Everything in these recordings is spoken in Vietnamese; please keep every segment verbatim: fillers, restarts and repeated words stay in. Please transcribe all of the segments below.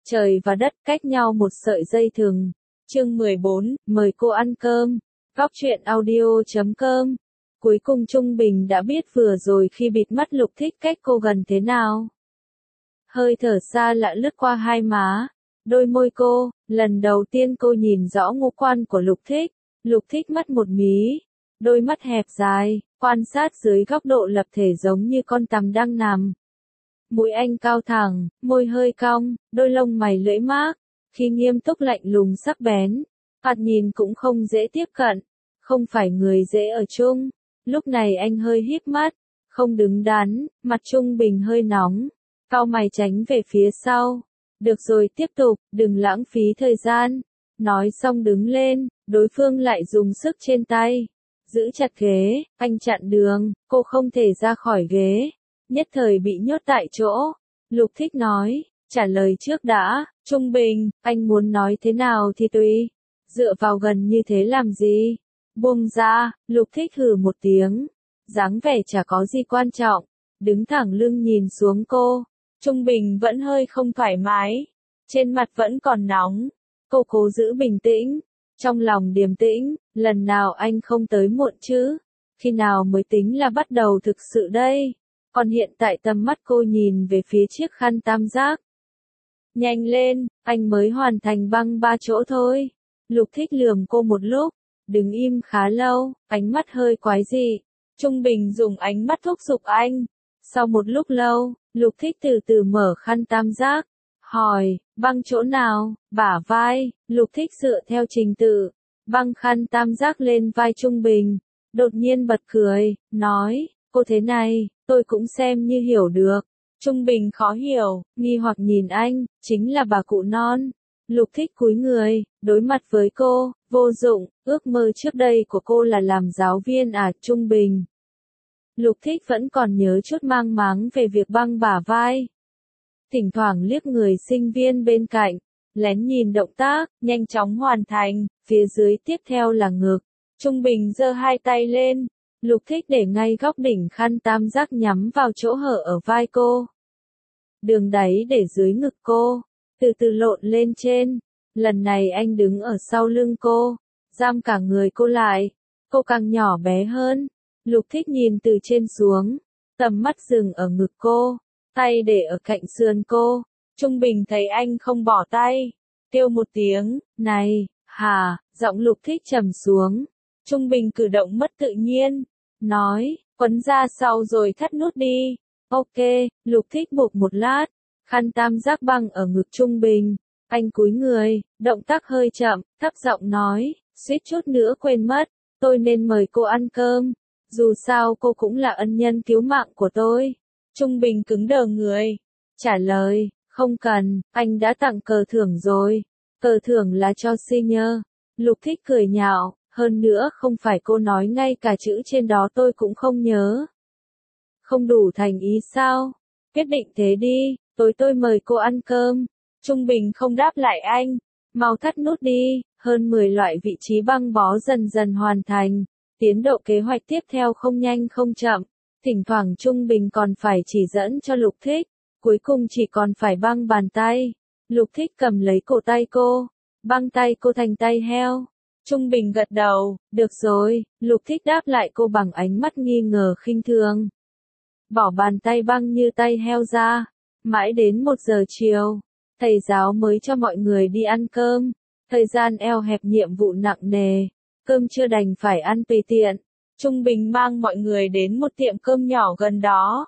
Trời và đất cách nhau một sợi dây thừng. Chương mười bốn, mời cô ăn cơm. Góc truyện audio chấm com. Cuối cùng Trung Bình đã biết vừa rồi khi bịt mắt Lục Thích cách cô gần thế nào. Hơi thở xa lạ lướt qua hai má, đôi môi cô, lần đầu tiên cô nhìn rõ ngũ quan của Lục Thích. Lục Thích mắt một mí, đôi mắt hẹp dài, quan sát dưới góc độ lập thể giống như con tằm đang nằm. Mũi anh cao thẳng, môi hơi cong, đôi lông mày lưỡi mác, khi nghiêm túc lạnh lùng sắc bén, thoạt nhìn cũng không dễ tiếp cận, không phải người dễ ở chung. Lúc này anh hơi híp mắt, không đứng đắn, mặt Trung Bình hơi nóng, cau mày tránh về phía sau. Được rồi, tiếp tục, đừng lãng phí thời gian. Nói xong đứng lên, đối phương lại dùng sức trên tay, giữ chặt ghế, anh chặn đường, cô không thể ra khỏi ghế, nhất thời bị nhốt tại chỗ. Lục Thích nói, trả lời trước đã. Trung Bình, anh muốn nói thế nào thì tùy, dựa vào gần như thế làm gì? Buông ra. Lục Thích hừ một tiếng, dáng vẻ chả có gì quan trọng, đứng thẳng lưng nhìn xuống cô. Trung Bình vẫn hơi không thoải mái, trên mặt vẫn còn nóng. Cô cố giữ bình tĩnh, trong lòng điềm tĩnh, lần nào anh không tới muộn chứ? Khi nào mới tính là bắt đầu thực sự đây? Còn hiện tại tầm mắt cô nhìn về phía chiếc khăn tam giác. Nhanh lên, anh mới hoàn thành băng ba chỗ thôi. Lục Thích lườm cô một lúc, đứng im khá lâu, ánh mắt hơi quái dị. Trung Bình dùng ánh mắt thúc giục anh. Sau một lúc lâu, Lục Thích từ từ mở khăn tam giác, hỏi, băng chỗ nào? Bả vai. Lục Thích dựa theo trình tự, băng khăn tam giác lên vai Trung Bình, đột nhiên bật cười, nói, cô thế này, tôi cũng xem như hiểu được. Trung Bình khó hiểu, nghi hoặc nhìn anh, chính là bà cụ non. Lục Thích cúi người, đối mặt với cô, vô dụng, ước mơ trước đây của cô là làm giáo viên à? Trung Bình. Lục Thích vẫn còn nhớ chút mang máng về việc băng bả vai. Thỉnh thoảng liếc người sinh viên bên cạnh, lén nhìn động tác, nhanh chóng hoàn thành, phía dưới tiếp theo là ngực. Trung Bình giơ hai tay lên, Lục Thích để ngay góc đỉnh khăn tam giác nhắm vào chỗ hở ở vai cô. Đường đáy để dưới ngực cô, từ từ lộn lên trên. Lần này anh đứng ở sau lưng cô, giam cả người cô lại, cô càng nhỏ bé hơn. Lục Thích nhìn từ trên xuống, tầm mắt dừng ở ngực cô, tay để ở cạnh sườn cô. Trung Bình thấy anh không bỏ tay, kêu một tiếng, này, hà, giọng Lục Thích trầm xuống. Trung Bình cử động mất tự nhiên, nói, quấn ra sau rồi thắt nút đi. Ok. Lục Thích buộc một lát, khăn tam giác băng ở ngực Trung Bình. Anh cúi người, động tác hơi chậm, thấp giọng nói, suýt chút nữa quên mất, tôi nên mời cô ăn cơm. Dù sao cô cũng là ân nhân cứu mạng của tôi. Trung Bình cứng đờ người, trả lời, không cần, anh đã tặng cờ thưởng rồi. Cờ thưởng là cho senior. Lục Thích cười nhạo, hơn nữa không phải cô nói ngay cả chữ trên đó tôi cũng không nhớ. Không đủ thành ý sao? Quyết định thế đi, tối tôi mời cô ăn cơm. Trung Bình không đáp lại anh, mau thắt nút đi. Hơn mười loại vị trí băng bó dần dần hoàn thành. Tiến độ kế hoạch tiếp theo không nhanh không chậm, thỉnh thoảng Trung Bình còn phải chỉ dẫn cho Lục Thích, cuối cùng chỉ còn phải băng bàn tay. Lục Thích cầm lấy cổ tay cô, băng tay cô thành tay heo. Trung Bình gật đầu, được rồi. Lục Thích đáp lại cô bằng ánh mắt nghi ngờ khinh thường. Bỏ bàn tay băng như tay heo ra, mãi đến một giờ chiều, thầy giáo mới cho mọi người đi ăn cơm. Thời gian eo hẹp, nhiệm vụ nặng nề. Cơm chưa đành phải ăn tùy tiện. Trung Bình mang mọi người đến một tiệm cơm nhỏ gần đó.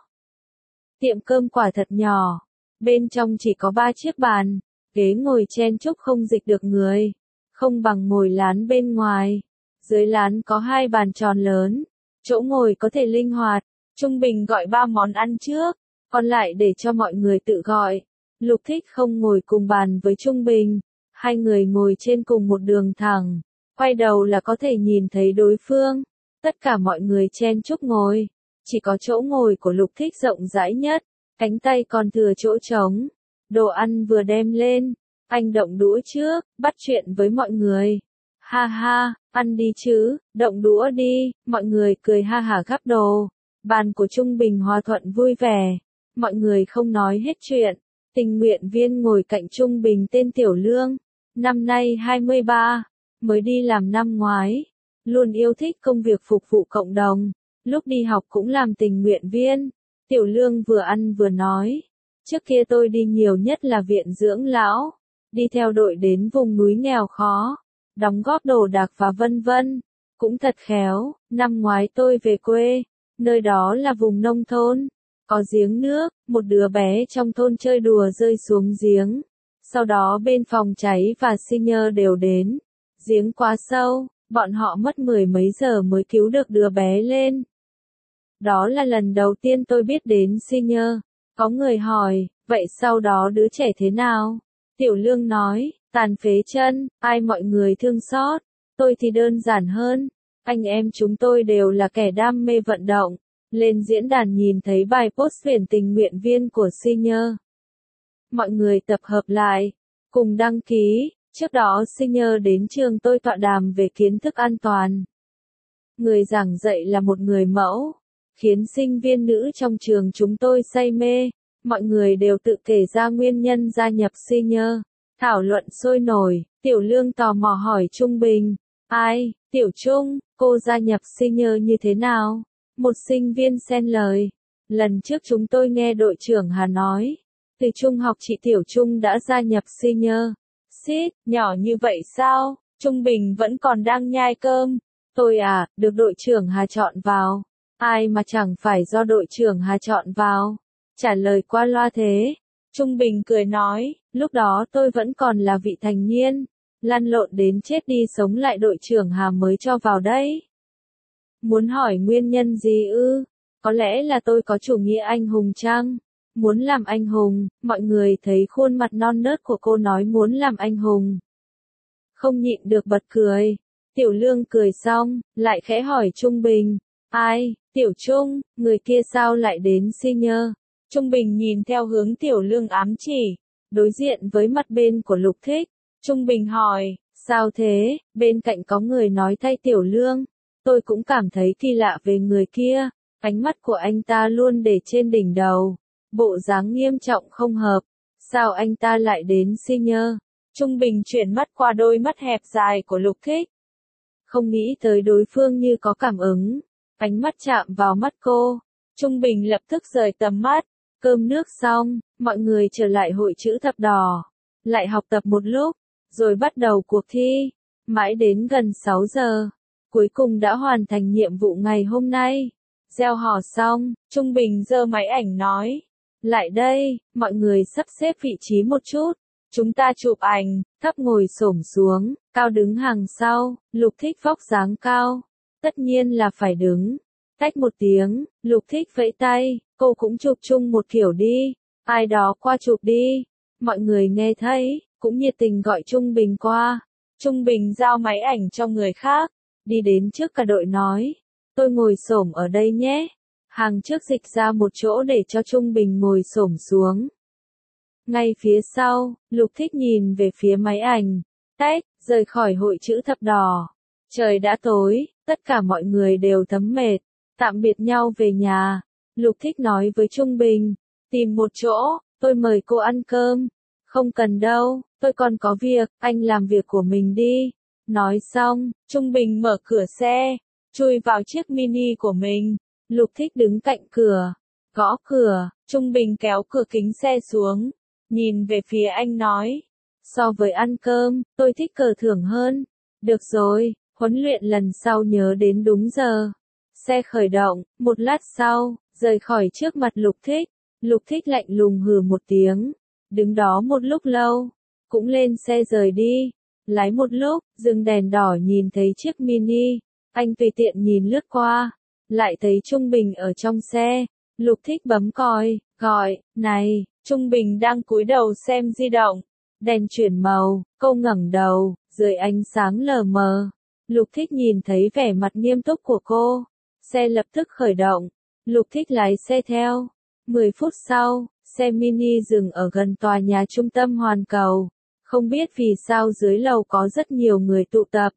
Tiệm cơm quả thật nhỏ. Bên trong chỉ có ba chiếc bàn, ghế ngồi chen chúc không dịch được người. Không bằng ngồi lán bên ngoài. Dưới lán có hai bàn tròn lớn, chỗ ngồi có thể linh hoạt. Trung Bình gọi ba món ăn trước, còn lại để cho mọi người tự gọi. Lục Thích không ngồi cùng bàn với Trung Bình. Hai người ngồi trên cùng một đường thẳng. Quay đầu là có thể nhìn thấy đối phương. Tất cả mọi người chen chúc ngồi. Chỉ có chỗ ngồi của Lục Thích rộng rãi nhất. Cánh tay còn thừa chỗ trống. Đồ ăn vừa đem lên. Anh động đũa trước, bắt chuyện với mọi người. Ha ha, ăn đi chứ, động đũa đi. Mọi người cười ha hả gắp đồ. Bàn của Trung Bình hòa thuận vui vẻ. Mọi người không nói hết chuyện. Tình nguyện viên ngồi cạnh Trung Bình tên Tiểu Lương, năm nay hai mươi ba, mới đi làm năm ngoái, luôn yêu thích công việc phục vụ cộng đồng, lúc đi học cũng làm tình nguyện viên. Tiểu Lương vừa ăn vừa nói, trước kia tôi đi nhiều nhất là viện dưỡng lão, đi theo đội đến vùng núi nghèo khó, đóng góp đồ đạc và vân vân, cũng thật khéo, năm ngoái tôi về quê, nơi đó là vùng nông thôn, có giếng nước, một đứa bé trong thôn chơi đùa rơi xuống giếng, sau đó bên phòng cháy và senior đều đến, giếng quá sâu, bọn họ mất mười mấy giờ mới cứu được đứa bé lên. Đó là lần đầu tiên tôi biết đến senior. Có người hỏi, vậy sau đó đứa trẻ thế nào? Tiểu Lương nói, tàn phế chân, ai mọi người thương xót. Tôi thì đơn giản hơn, anh em chúng tôi đều là kẻ đam mê vận động. Lên diễn đàn nhìn thấy bài post tuyển tình nguyện viên của senior. Mọi người tập hợp lại, cùng đăng ký. Trước đó senior đến trường tôi tọa đàm về kiến thức an toàn. Người giảng dạy là một người mẫu, khiến sinh viên nữ trong trường chúng tôi say mê. Mọi người đều tự kể ra nguyên nhân gia nhập senior. Thảo luận sôi nổi, Tiểu Lương tò mò hỏi Trung Bình. Ai, Tiểu Trung, cô gia nhập senior như thế nào? Một sinh viên xen lời. Lần trước chúng tôi nghe đội trưởng Hà nói, từ trung học chị Tiểu Trung đã gia nhập senior. Xít, nhỏ như vậy sao? Trung Bình vẫn còn đang nhai cơm. Tôi à, được đội trưởng Hà chọn vào. Ai mà chẳng phải do đội trưởng Hà chọn vào. Trả lời qua loa thế. Trung Bình cười nói, lúc đó tôi vẫn còn là vị thành niên. Lăn lộn đến chết đi sống lại đội trưởng Hà mới cho vào đấy. Muốn hỏi nguyên nhân gì ư? Có lẽ là tôi có chủ nghĩa anh hùng chăng? Muốn làm anh hùng, mọi người thấy khuôn mặt non nớt của cô nói muốn làm anh hùng. Không nhịn được bật cười. Tiểu Lương cười xong, lại khẽ hỏi Trung Bình. Ai, Tiểu Trung, người kia sao lại đến senior? Trung Bình nhìn theo hướng Tiểu Lương ám chỉ, đối diện với mặt bên của Lục Thích. Trung Bình hỏi, sao thế? Bên cạnh có người nói thay Tiểu Lương. Tôi cũng cảm thấy kỳ lạ về người kia, ánh mắt của anh ta luôn để trên đỉnh đầu, bộ dáng nghiêm trọng không hợp. Sao anh ta lại đến senior? Trung Bình chuyển mắt qua đôi mắt hẹp dài của Lục Thích. Không nghĩ tới đối phương như có cảm ứng, ánh mắt chạm vào mắt cô. Trung Bình lập tức rời tầm mắt. Cơm nước xong, mọi người trở lại hội chữ thập đỏ, lại học tập một lúc, rồi bắt đầu cuộc thi. Mãi đến gần sáu giờ, cuối cùng đã hoàn thành nhiệm vụ ngày hôm nay. Gieo hò xong, Trung Bình giơ máy ảnh nói, lại đây, mọi người sắp xếp vị trí một chút. Chúng ta chụp ảnh, thấp ngồi xổm xuống, cao đứng hàng sau. Lục Thích vóc dáng cao, tất nhiên là phải đứng. Tách một tiếng, Lục Thích vẫy tay, cô cũng chụp chung một kiểu đi. Ai đó qua chụp đi. Mọi người nghe thấy, cũng nhiệt tình gọi Trung Bình qua. Trung Bình giao máy ảnh cho người khác, đi đến trước cả đội nói, tôi ngồi xổm ở đây nhé. Hàng trước dịch ra một chỗ để cho Trung Bình ngồi xổm xuống. Ngay phía sau, Lục Thích nhìn về phía máy ảnh, tách, rời khỏi hội chữ thập đỏ. Trời đã tối, tất cả mọi người đều thấm mệt, tạm biệt nhau về nhà. Lục Thích nói với Trung Bình, tìm một chỗ, tôi mời cô ăn cơm. Không cần đâu, tôi còn có việc, anh làm việc của mình đi. Nói xong, Trung Bình mở cửa xe, chui vào chiếc mini của mình. Lục Thích đứng cạnh cửa, gõ cửa. Trung Bình kéo cửa kính xe xuống, nhìn về phía anh nói, so với ăn cơm, tôi thích cờ thưởng hơn. Được rồi, huấn luyện lần sau nhớ đến đúng giờ. Xe khởi động, một lát sau, rời khỏi trước mặt Lục Thích. Lục Thích lạnh lùng hừ một tiếng, đứng đó một lúc lâu, cũng lên xe rời đi. Lái một lúc, dừng đèn đỏ nhìn thấy chiếc mini, anh tùy tiện nhìn lướt qua, lại thấy Trung Bình ở trong xe. Lục Thích bấm còi, gọi, này, Trung Bình đang cúi đầu xem di động. Đèn chuyển màu, cô ngẩng đầu, dưới ánh sáng lờ mờ. Lục Thích nhìn thấy vẻ mặt nghiêm túc của cô. Xe lập tức khởi động. Lục Thích lái xe theo. mười phút sau, xe mini dừng ở gần tòa nhà trung tâm Hoàn Cầu. Không biết vì sao dưới lầu có rất nhiều người tụ tập.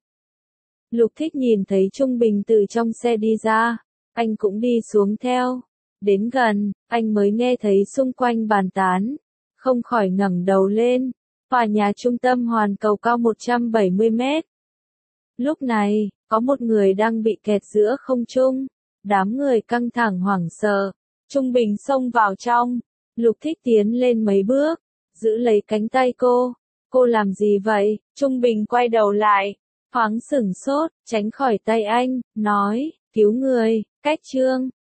Lục Thích nhìn thấy Trung Bình từ trong xe đi ra. Anh cũng đi xuống theo. Đến gần, anh mới nghe thấy xung quanh bàn tán. không khỏi ngẩng đầu lên. Tòa nhà trung tâm hoàn cầu cao một trăm bảy mươi mét. Lúc này, có một người đang bị kẹt giữa không trung. Đám người căng thẳng hoảng sợ. Trung Bình xông vào trong. Lục Thích tiến lên mấy bước, giữ lấy cánh tay cô. Cô làm gì vậy? Trung Bình quay đầu lại, thoáng sửng sốt, tránh khỏi tay anh, nói, cứu người, cách Trương.